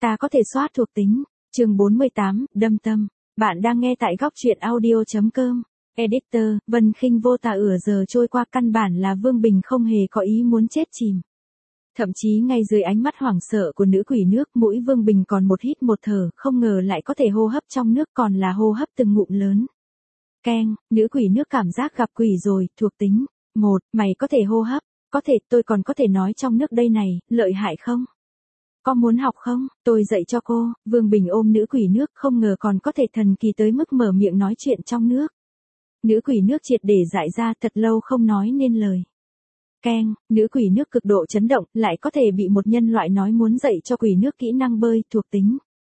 Ta có thể soát thuộc tính. Chương 48, đâm tâm. Bạn đang nghe tại góc truyện audio.com. Editor, Vân Khinh vô tà giờ trôi qua, căn bản là Vương Bình không hề có ý muốn chết chìm. Thậm chí ngay dưới ánh mắt hoảng sợ của nữ quỷ nước, mũi Vương Bình còn một hít một thở, không ngờ lại có thể hô hấp trong nước, còn là hô hấp từng ngụm lớn. Keng, nữ quỷ nước cảm giác gặp quỷ rồi, thuộc tính. 1, mày có thể hô hấp. Có thể, tôi còn có thể nói trong nước đây này, lợi hại không? Có muốn học không? Tôi dạy cho cô. Vương Bình ôm nữ quỷ nước, không ngờ còn có thể thần kỳ tới mức mở miệng nói chuyện trong nước. Nữ quỷ nước triệt để dại ra, thật lâu không nói nên lời. Keng, nữ quỷ nước cực độ chấn động, lại có thể bị một nhân loại nói muốn dạy cho quỷ nước kỹ năng bơi, thuộc tính.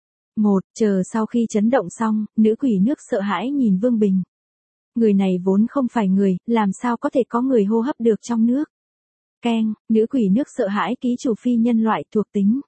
1, chờ sau khi chấn động xong, nữ quỷ nước sợ hãi nhìn Vương Bình. Người này vốn không phải người, làm sao có thể có người hô hấp được trong nước. Keng, nữ quỷ nước sợ hãi ký chủ phi nhân loại, thuộc tính.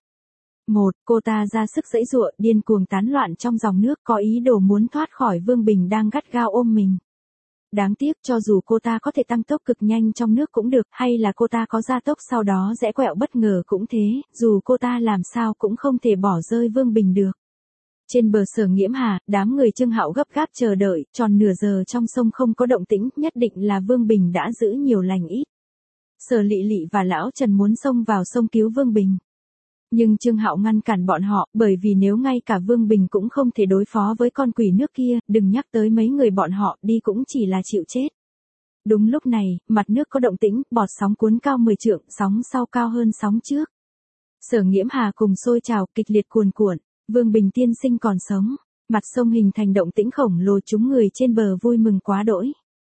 1, cô ta ra sức giãy giụa, điên cuồng tán loạn trong dòng nước, có ý đồ muốn thoát khỏi Vương Bình đang gắt gao ôm mình. Đáng tiếc, cho dù cô ta có thể tăng tốc cực nhanh trong nước cũng được, hay là cô ta có gia tốc sau đó rẽ quẹo bất ngờ cũng thế, dù cô ta làm sao cũng không thể bỏ rơi Vương Bình được. Trên bờ Sở Nghiễm Hà, đám người Trương Hạo gấp gáp chờ đợi, tròn nửa giờ trong sông không có động tĩnh, nhất định là Vương Bình đã giữ nhiều lành ít. Sở Lị Lị và Lão Trần muốn xông vào sông cứu Vương Bình. Nhưng Trương Hạo ngăn cản bọn họ, bởi vì nếu ngay cả Vương Bình cũng không thể đối phó với con quỷ nước kia, đừng nhắc tới mấy người bọn họ, đi cũng chỉ là chịu chết. Đúng lúc này, mặt nước có động tĩnh, bọt sóng cuốn cao 10 trượng, sóng sau cao hơn sóng trước. Sở Nghiễm Hà cùng sôi trào, kịch liệt cuồn cuộn, Vương Bình tiên sinh còn sống. Mặt sông hình thành động tĩnh khổng lồ, chúng người trên bờ vui mừng quá đỗi.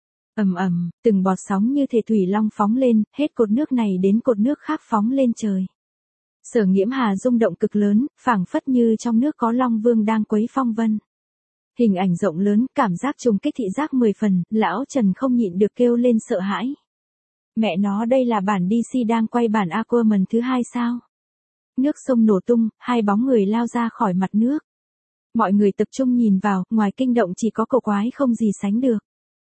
Ầm ầm, từng bọt sóng như thể thủy long phóng lên, hết cột nước này đến cột nước khác phóng lên trời. Sở Nghiễm Hà rung động cực lớn, phảng phất như trong nước có Long Vương đang quấy phong vân. Hình ảnh rộng lớn, cảm giác trùng kích thị giác 10 phần, Lão Trần không nhịn được kêu lên sợ hãi. Mẹ nó, đây là bản DC đang quay bản Aquaman thứ 2 sao? Nước sông nổ tung, hai bóng người lao ra khỏi mặt nước. Mọi người tập trung nhìn vào, ngoài kinh động chỉ có cổ quái không gì sánh được.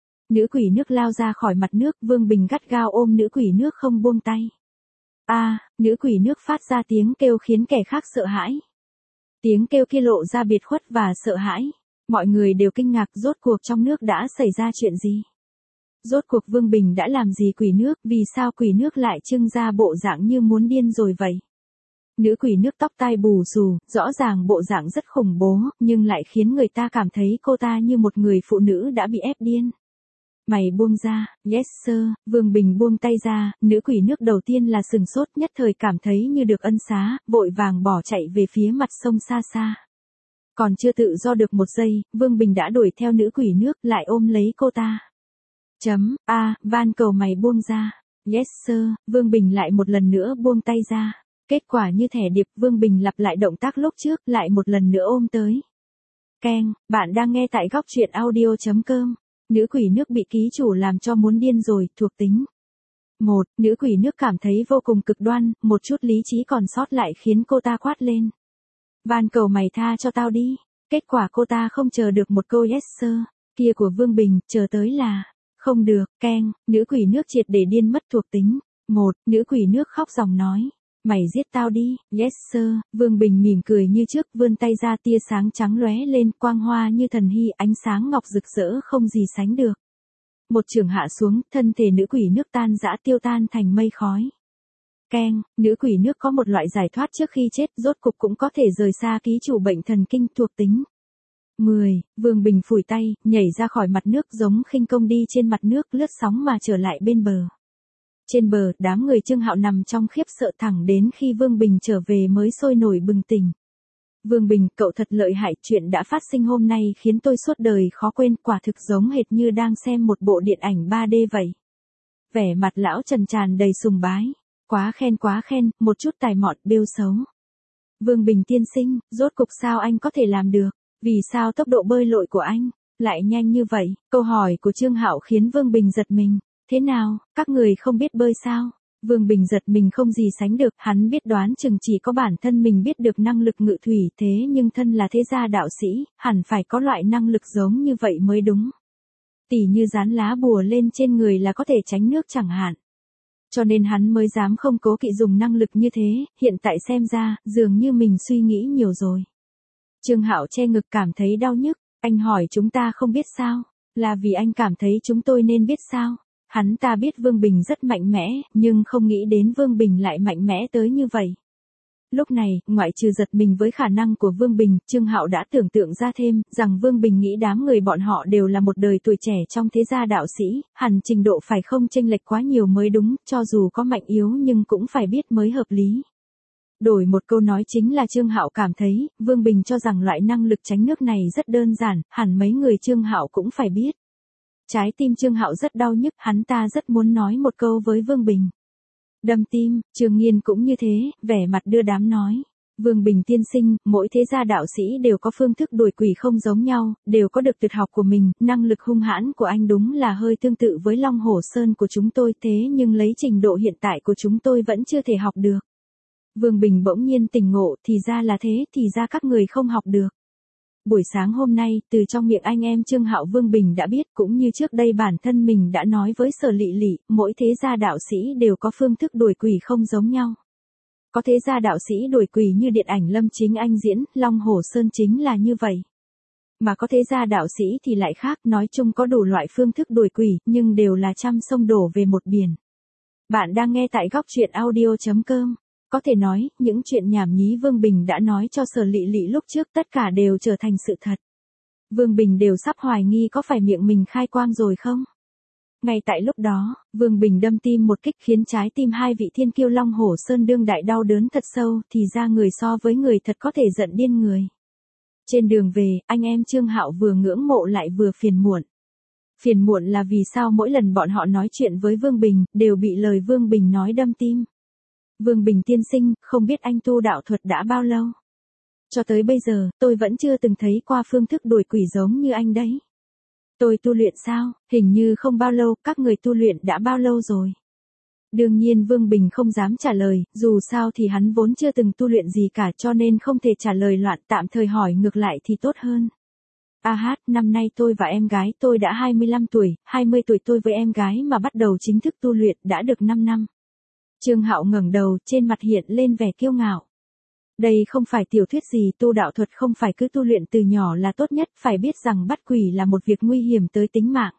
Nữ quỷ nước lao ra khỏi mặt nước, Vương Bình gắt gao ôm nữ quỷ nước không buông tay. Nữ quỷ nước phát ra tiếng kêu khiến kẻ khác sợ hãi. Tiếng kêu kia lộ ra biệt khuất và sợ hãi. Mọi người đều kinh ngạc, rốt cuộc trong nước đã xảy ra chuyện gì? Rốt cuộc Vương Bình đã làm gì quỷ nước, vì sao quỷ nước lại trưng ra bộ dạng như muốn điên rồi vậy? Nữ quỷ nước tóc tai bù xù, rõ ràng bộ dạng rất khủng bố, nhưng lại khiến người ta cảm thấy cô ta như một người phụ nữ đã bị ép điên. Mày buông ra, yes sir. Vương Bình buông tay ra, nữ quỷ nước đầu tiên là sừng sốt, nhất thời cảm thấy như được ân xá, vội vàng bỏ chạy về phía mặt sông xa xa. Còn chưa tự do được một giây, Vương Bình đã đuổi theo nữ quỷ nước, lại ôm lấy cô ta. Van cầu mày buông ra. Yes sir. Vương Bình lại một lần nữa buông tay ra. Kết quả như thẻ điệp, Vương Bình lặp lại động tác lúc trước, lại một lần nữa ôm tới. Keng, bạn đang nghe tại góc truyện audio.com. Nữ quỷ nước bị ký chủ làm cho muốn điên rồi, thuộc tính. 1, nữ quỷ nước cảm thấy vô cùng cực đoan, một chút lý trí còn sót lại khiến cô ta quát lên. Van cầu mày tha cho tao đi. Kết quả cô ta không chờ được một câu yes sir kia của Vương Bình, chờ tới là không được. Keng, nữ quỷ nước triệt để điên mất, thuộc tính. 1, nữ quỷ nước khóc ròng nói. Mày giết tao đi. Yes sir. Vương Bình mỉm cười như trước, vươn tay ra, tia sáng trắng lóe lên, quang hoa như thần hy, ánh sáng ngọc rực rỡ không gì sánh được. Một chưởng hạ xuống, thân thể nữ quỷ nước tan rã, tiêu tan thành mây khói. Keng, nữ quỷ nước có một loại giải thoát trước khi chết, rốt cục cũng có thể rời xa ký chủ bệnh thần kinh, thuộc tính. 10, Vương Bình phủi tay, nhảy ra khỏi mặt nước, giống khinh công đi trên mặt nước, lướt sóng mà trở lại bên bờ. Trên bờ, đám người Trương Hạo nằm trong khiếp sợ, thẳng đến khi Vương Bình trở về mới sôi nổi bừng tỉnh. Vương Bình, cậu thật lợi hại, chuyện đã phát sinh hôm nay khiến tôi suốt đời khó quên, quả thực giống hệt như đang xem một bộ điện ảnh 3D vậy. Vẻ mặt Lão Trần tràn đầy sùng bái. Quá khen, một chút tài mọn, bêu xấu. Vương Bình tiên sinh, rốt cục sao anh có thể làm được? Vì sao tốc độ bơi lội của anh lại nhanh như vậy? Câu hỏi của Trương Hạo khiến Vương Bình giật mình. Thế nào, các người không biết bơi sao? Vương Bình giật mình không gì sánh được, hắn biết đoán chừng chỉ có bản thân mình biết được năng lực ngự thủy, thế nhưng thân là thế gia đạo sĩ, hẳn phải có loại năng lực giống như vậy mới đúng. Tỉ như dán lá bùa lên trên người là có thể tránh nước chẳng hạn. Cho nên hắn mới dám không cố kỵ dùng năng lực như thế, hiện tại xem ra, dường như mình suy nghĩ nhiều rồi. Trương Hạo che ngực cảm thấy đau nhức, anh hỏi chúng ta không biết sao, là vì anh cảm thấy chúng tôi nên biết sao. Hắn ta biết Vương Bình rất mạnh mẽ, nhưng không nghĩ đến Vương Bình lại mạnh mẽ tới như vậy. Lúc này, ngoại trừ giật mình với khả năng của Vương Bình, Trương Hạo đã tưởng tượng ra thêm, rằng Vương Bình nghĩ đám người bọn họ đều là một đời tuổi trẻ trong thế gia đạo sĩ, hẳn trình độ phải không chênh lệch quá nhiều mới đúng, cho dù có mạnh yếu nhưng cũng phải biết mới hợp lý. Đổi một câu nói chính là Trương Hạo cảm thấy, Vương Bình cho rằng loại năng lực tránh nước này rất đơn giản, hẳn mấy người Trương Hạo cũng phải biết. Trái tim Trương Hạo rất đau nhức, hắn ta rất muốn nói một câu với Vương Bình. Đâm tim, Trương Nghiên cũng như thế, vẻ mặt đưa đám nói. Vương Bình tiên sinh, mỗi thế gia đạo sĩ đều có phương thức đuổi quỷ không giống nhau, đều có được tuyệt học của mình, năng lực hung hãn của anh đúng là hơi tương tự với Long Hổ Sơn của chúng tôi thế nhưng lấy trình độ hiện tại của chúng tôi vẫn chưa thể học được. Vương Bình bỗng nhiên tỉnh ngộ, thì ra là thế, thì ra các người không học được. Buổi sáng hôm nay, từ trong miệng anh em Trương Hạo Vương Bình đã biết cũng như trước đây bản thân mình đã nói với Sở Lị Lị, mỗi thế gia đạo sĩ đều có phương thức đuổi quỷ không giống nhau. Có thế gia đạo sĩ đuổi quỷ như điện ảnh Lâm Chính Anh diễn, Long Hổ Sơn chính là như vậy. Mà có thế gia đạo sĩ thì lại khác, nói chung có đủ loại phương thức đuổi quỷ, nhưng đều là trăm sông đổ về một biển. Bạn đang nghe tại góc truyện audio.com. Có thể nói, những chuyện nhảm nhí Vương Bình đã nói cho Sở Lị Lị lúc trước tất cả đều trở thành sự thật. Vương Bình đều sắp hoài nghi có phải miệng mình khai quang rồi không? Ngay tại lúc đó, Vương Bình đâm tim một kích khiến trái tim hai vị thiên kiêu Long Hổ Sơn đương đại đau đớn thật sâu, thì ra người so với người thật có thể giận điên người. Trên đường về, anh em Trương Hạo vừa ngưỡng mộ lại vừa phiền muộn. Phiền muộn là vì sao mỗi lần bọn họ nói chuyện với Vương Bình, đều bị lời Vương Bình nói đâm tim. Vương Bình tiên sinh, không biết anh tu đạo thuật đã bao lâu? Cho tới bây giờ, tôi vẫn chưa từng thấy qua phương thức đuổi quỷ giống như anh đấy. Tôi tu luyện sao? Hình như không bao lâu, các người tu luyện đã bao lâu rồi? Đương nhiên Vương Bình không dám trả lời, dù sao thì hắn vốn chưa từng tu luyện gì cả cho nên không thể trả lời loạn, tạm thời hỏi ngược lại thì tốt hơn. Năm nay tôi và em gái tôi đã 25 tuổi, 20 tuổi tôi với em gái mà bắt đầu chính thức tu luyện đã được 5 năm. Trương Hạo ngẩng đầu, trên mặt hiện lên vẻ kiêu ngạo. Đây không phải tiểu thuyết gì, tu đạo thuật không phải cứ tu luyện từ nhỏ là tốt nhất, phải biết rằng bắt quỷ là một việc nguy hiểm tới tính mạng.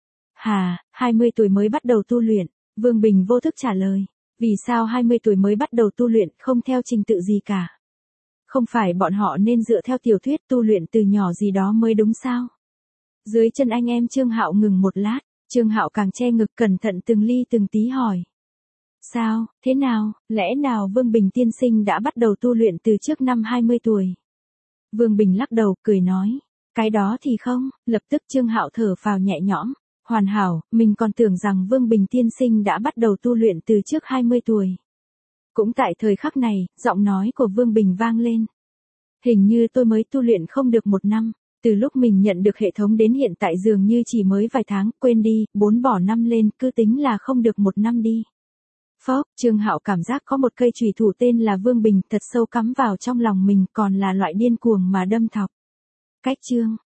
20 tuổi mới bắt đầu tu luyện, Vương Bình vô thức trả lời. Vì sao 20 tuổi mới bắt đầu tu luyện, không theo trình tự gì cả? Không phải bọn họ nên dựa theo tiểu thuyết tu luyện từ nhỏ gì đó mới đúng sao? Dưới chân anh em Trương Hạo ngừng một lát, Trương Hạo càng che ngực cẩn thận từng ly từng tí hỏi. Sao, thế nào, lẽ nào Vương Bình tiên sinh đã bắt đầu tu luyện từ trước năm 20 tuổi? Vương Bình lắc đầu, cười nói. Cái đó thì không, lập tức Trương Hạo thở phào nhẹ nhõm. Hoàn hảo, mình còn tưởng rằng Vương Bình tiên sinh đã bắt đầu tu luyện từ trước 20 tuổi. Cũng tại thời khắc này, giọng nói của Vương Bình vang lên. Hình như tôi mới tu luyện không được 1 năm. Từ lúc mình nhận được hệ thống đến hiện tại dường như chỉ mới vài tháng, quên đi, 4 bỏ 5 lên, cứ tính là không được 1 năm đi. Phốc, Trương Hạo cảm giác có một cây chùy thủ tên là Vương Bình thật sâu cắm vào trong lòng mình, còn là loại điên cuồng mà đâm thọc. Cách chương